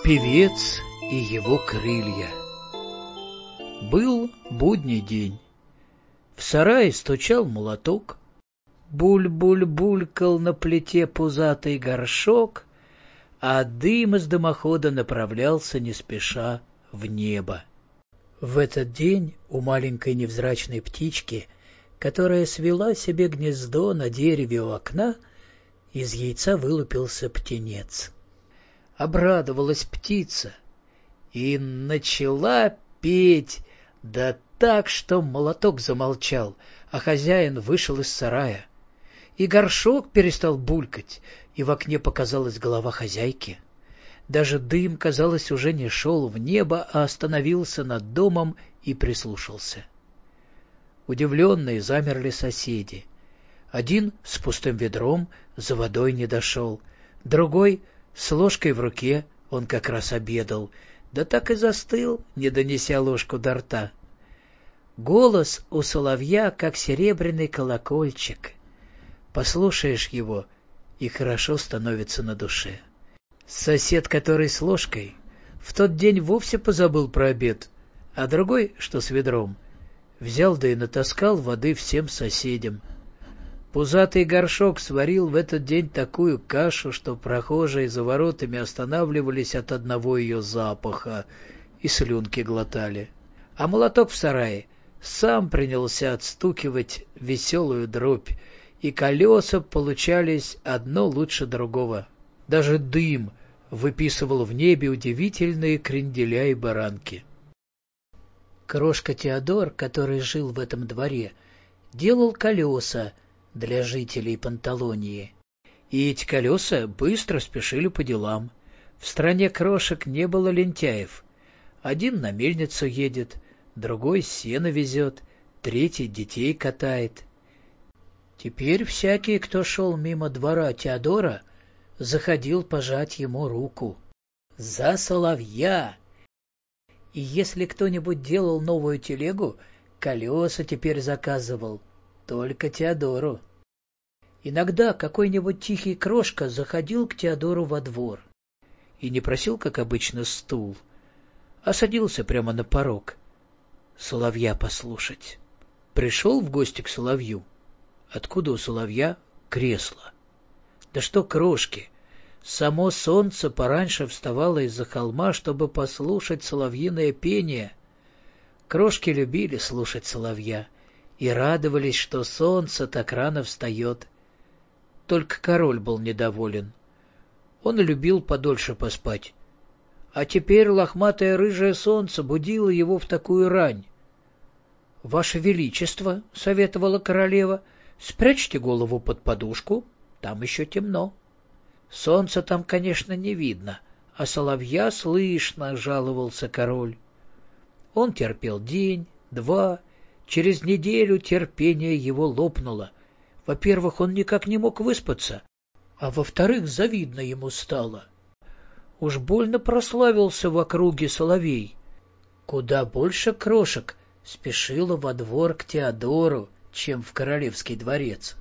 Певец и его крылья. Был будний день. В сарае стучал молоток. Буль-буль-булькал на плите пузатый горшок, а дым из дымохода направлялся не спеша в небо. В этот день у маленькой невзрачной птички, которая свела себе гнездо на дереве у окна, из яйца вылупился птенец. Обрадовалась птица и начала петь, да так, что молоток замолчал, а хозяин вышел из сарая. И горшок перестал булькать, и в окне показалась голова хозяйки. Даже дым, казалось, уже не шел в небо, а остановился над домом и прислушался. Удивленные замерли соседи. Один с пустым ведром за водой не дошел, другой с ложкой в руке, он как раз обедал, да так и застыл, не донеся ложку до рта. Голос у соловья, как серебряный колокольчик. Послушаешь его, и хорошо становится на душе. Сосед, который с ложкой, в тот день вовсе позабыл про обед, а другой, что с ведром, взял да и натаскал воды всем соседям. Пузатый горшок сварил в этот день такую кашу, что прохожие за воротами останавливались от одного ее запаха и слюнки глотали. А молоток в сарае сам принялся отстукивать веселую дробь, и колеса получались одно лучше другого. Даже дым выписывал в небе удивительные кренделя и баранки. Крошка Теодор, который жил в этом дворе, делал колеса для жителей Панталонии. И эти колеса быстро спешили по делам. В стране крошек не было лентяев. Один на мельницу едет, другой сено везет, третий детей катает. Теперь всякий, кто шел мимо двора Теодора, заходил пожать ему руку. За соловья! И если кто-нибудь делал новую телегу, колеса теперь заказывал только Теодору. Иногда какой-нибудь тихий крошка заходил к Теодору во двор и не просил, как обычно, стул, а садился прямо на порог соловья послушать. Пришел в гости к соловью. Откуда у соловья кресло? Да что крошки! Само солнце пораньше вставало из-за холма, чтобы послушать соловьиное пение. Крошки любили слушать соловья и радовались, что солнце так рано встает. Только король был недоволен. Он любил подольше поспать. А теперь лохматое рыжее солнце будило его в такую рань. — Ваше Величество, — советовала королева, — спрячьте голову под подушку, там еще темно. Солнца там, конечно, не видно, а соловья слышно, — жаловался король. Он терпел день, два. Через неделю терпение его лопнуло. Во-первых, он никак не мог выспаться, а во-вторых, завидно ему стало. Уж больно прославился в округе соловей. Куда больше крошек спешило во двор к Теодору, чем в королевский дворец.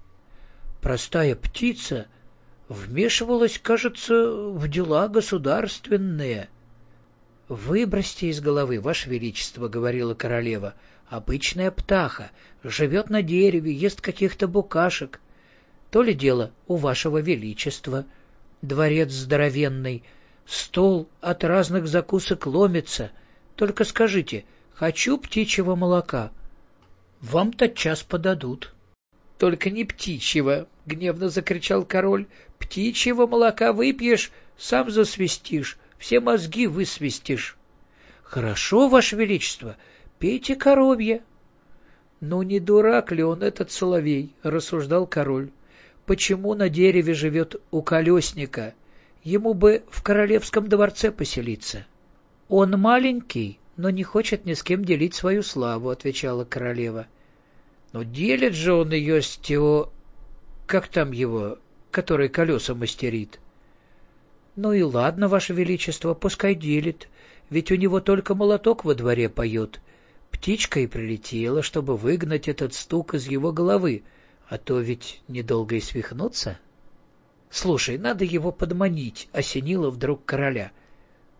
Простая птица вмешивалась, кажется, в дела государственные. — Выбросьте из головы, Ваше Величество, — говорила королева, — обычная птаха, живет на дереве, ест каких-то букашек. То ли дело у Вашего Величества. Дворец здоровенный, стол от разных закусок ломится. Только скажите, хочу птичьего молока. Вам тотчас подадут. — Только не птичьего, — гневно закричал король. — Птичьего молока выпьешь, сам засвистишь, все мозги высвистишь. — Хорошо, Ваше Величество, пейте коровье. — Ну, не дурак ли он, этот соловей, — рассуждал король. — Почему на дереве живет у колесника? Ему бы в королевском дворце поселиться. — Он маленький, но не хочет ни с кем делить свою славу, — отвечала королева. — Но делит же он ее с Тео... Как там его, который колеса мастерит? — Ну и ладно, Ваше Величество, пускай делит, ведь у него только молоток во дворе поет. Птичка и прилетела, чтобы выгнать этот стук из его головы, а то ведь недолго и свихнуться. — Слушай, надо его подманить, — осенило вдруг короля.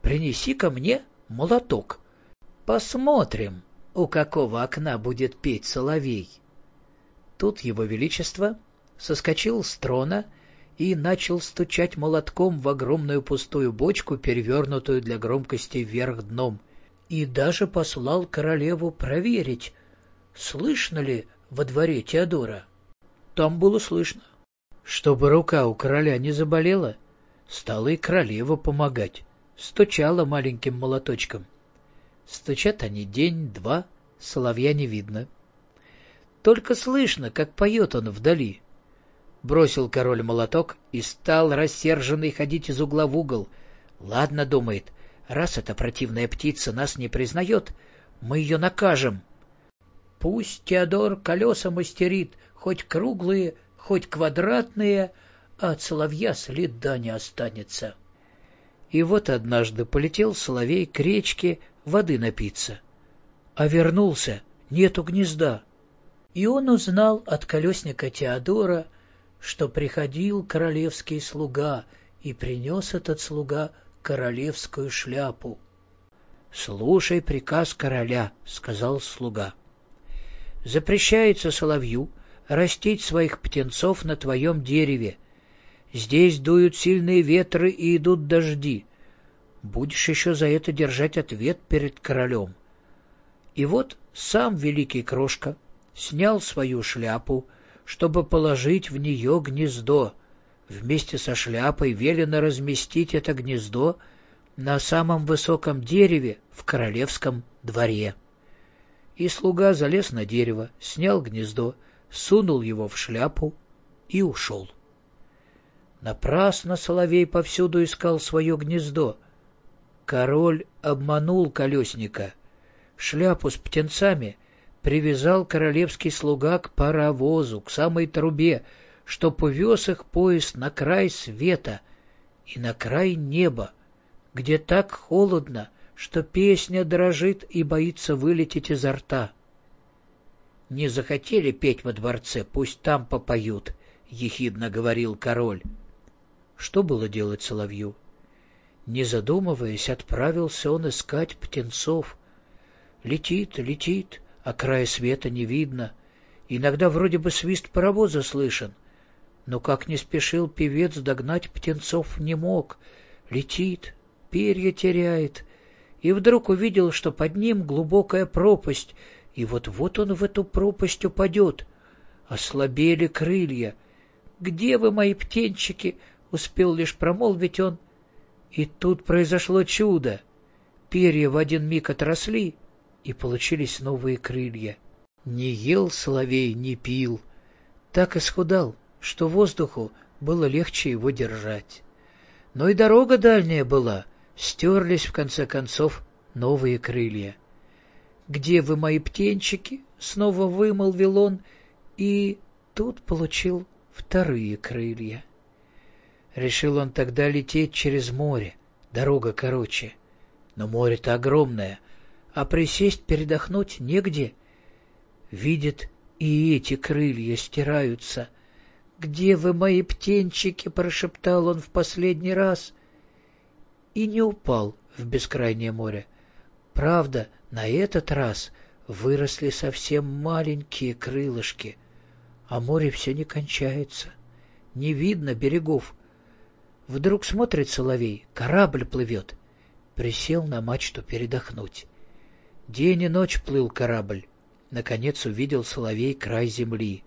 принеси ко мне молоток. Посмотрим, у какого окна будет петь соловей. Тут его величество соскочил с трона и начал стучать молотком в огромную пустую бочку, перевернутую для громкости вверх дном, и даже послал королеву проверить, слышно ли во дворе Теодора. Там было слышно. Чтобы рука у короля не заболела, стала и королева помогать, стучала маленьким молоточком. Стучат они день-два, соловья не видно. Только слышно, как поет он вдали. Бросил король молоток и стал рассерженный ходить из угла в угол. Ладно, думает, раз эта противная птица нас не признает, мы ее накажем. Пусть Теодор колеса мастерит, хоть круглые, хоть квадратные, а от соловья следа не останется. И вот однажды полетел соловей к речке воды напиться. А вернулся, нету гнезда. И он узнал от колесника Теодора, что приходил королевский слуга, и принес этот слуга королевскую шляпу. — Слушай приказ короля, — сказал слуга. — Запрещается соловью растить своих птенцов на твоем дереве. Здесь дуют сильные ветры и идут дожди. Будешь еще за это держать ответ перед королем. И вот сам великий Крошка снял свою шляпу, чтобы положить в нее гнездо. Вместе со шляпой велено разместить это гнездо на самом высоком дереве в королевском дворе. И слуга залез на дерево, снял гнездо, сунул его в шляпу и ушел. Напрасно соловей повсюду искал свое гнездо. Король обманул колесника. Шляпу с птенцами привязал королевский слуга к паровозу, к самой трубе, чтоб увез их поезд на край света и на край неба, где так холодно, что песня дрожит и боится вылететь изо рта. «Не захотели петь во дворце, пусть там попоют», — ехидно говорил король. Что было делать соловью? Не задумываясь, отправился он искать птенцов. Летит, летит, а края света не видно. Иногда вроде бы свист паровоза слышен, но как не спешил певец, догнать птенцов не мог. Летит, перья теряет, и вдруг увидел, что под ним глубокая пропасть, и вот-вот он в эту пропасть упадет. Ослабели крылья. «Где вы, мои птенчики?» — успел лишь промолвить он. И тут произошло чудо. Перья в один миг отросли, и получились новые крылья. Не ел соловей, не пил. Так исхудал, что воздуху было легче его держать. Но и дорога дальняя была, стерлись в конце концов новые крылья. «Где вы, мои птенчики?» — снова вымолвил он, и тут получил вторые крылья. Решил он тогда лететь через море, дорога короче. Но море-то огромное, а присесть передохнуть негде. Видит, и эти крылья стираются. «Где вы, мои птенчики?» — прошептал он в последний раз. И не упал в бескрайнее море. Правда, на этот раз выросли совсем маленькие крылышки, а море все не кончается. Не видно берегов. Вдруг смотрит соловей, корабль плывет. Присел на мачту передохнуть. День и ночь плыл корабль. Наконец увидел соловей край земли.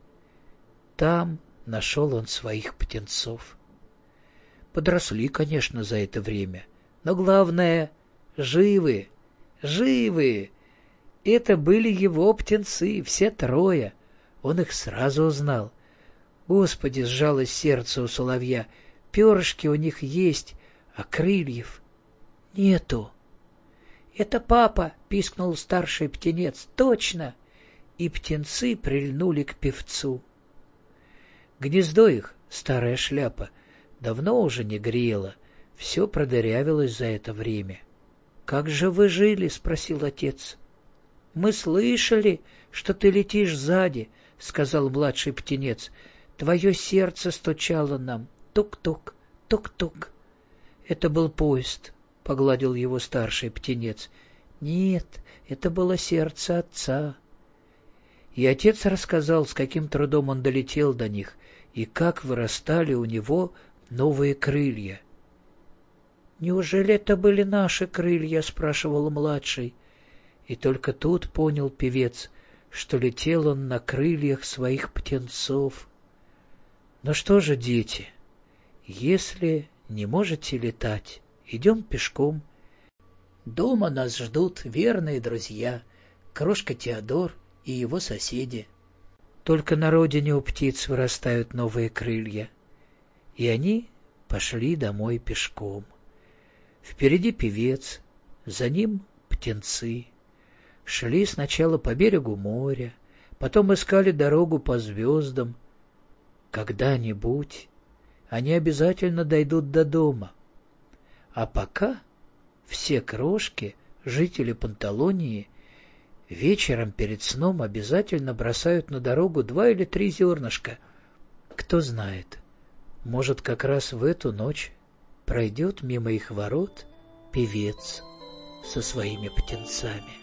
Там нашел он своих птенцов. Подросли, конечно, за это время, но главное — живы, живы. Это были его птенцы, все трое. Он их сразу узнал. Господи, сжалось сердце у соловья. Перышки у них есть, а крыльев нету. — Это папа! — пискнул старший птенец. — Точно! И птенцы прильнули к певцу. Гнездо их, старая шляпа, давно уже не грело, все продырявилось за это время. — Как же вы жили? — спросил отец. — Мы слышали, что ты летишь сзади, — сказал младший птенец. — Твое сердце стучало нам. Тук-тук, тук-тук. Это был поезд. погладил его старший птенец. Нет, это было сердце отца. И отец рассказал, с каким трудом он долетел до них, и как вырастали у него новые крылья. «Неужели это были наши крылья?» — спрашивал младший. И только тут понял певец, что летел он на крыльях своих птенцов. Ну что же, дети, если не можете летать, идем пешком. Дома нас ждут верные друзья, крошка Теодор и его соседи. Только на родине у птиц вырастают новые крылья. И они пошли домой пешком. Впереди певец, за ним птенцы. Шли сначала по берегу моря, потом искали дорогу по звездам. Когда-нибудь они обязательно дойдут до дома. А пока все крошки, жители Панталонии, вечером перед сном обязательно бросают на дорогу 2 или 3 зернышка. Кто знает, может, как раз в эту ночь пройдет мимо их ворот певец со своими птенцами.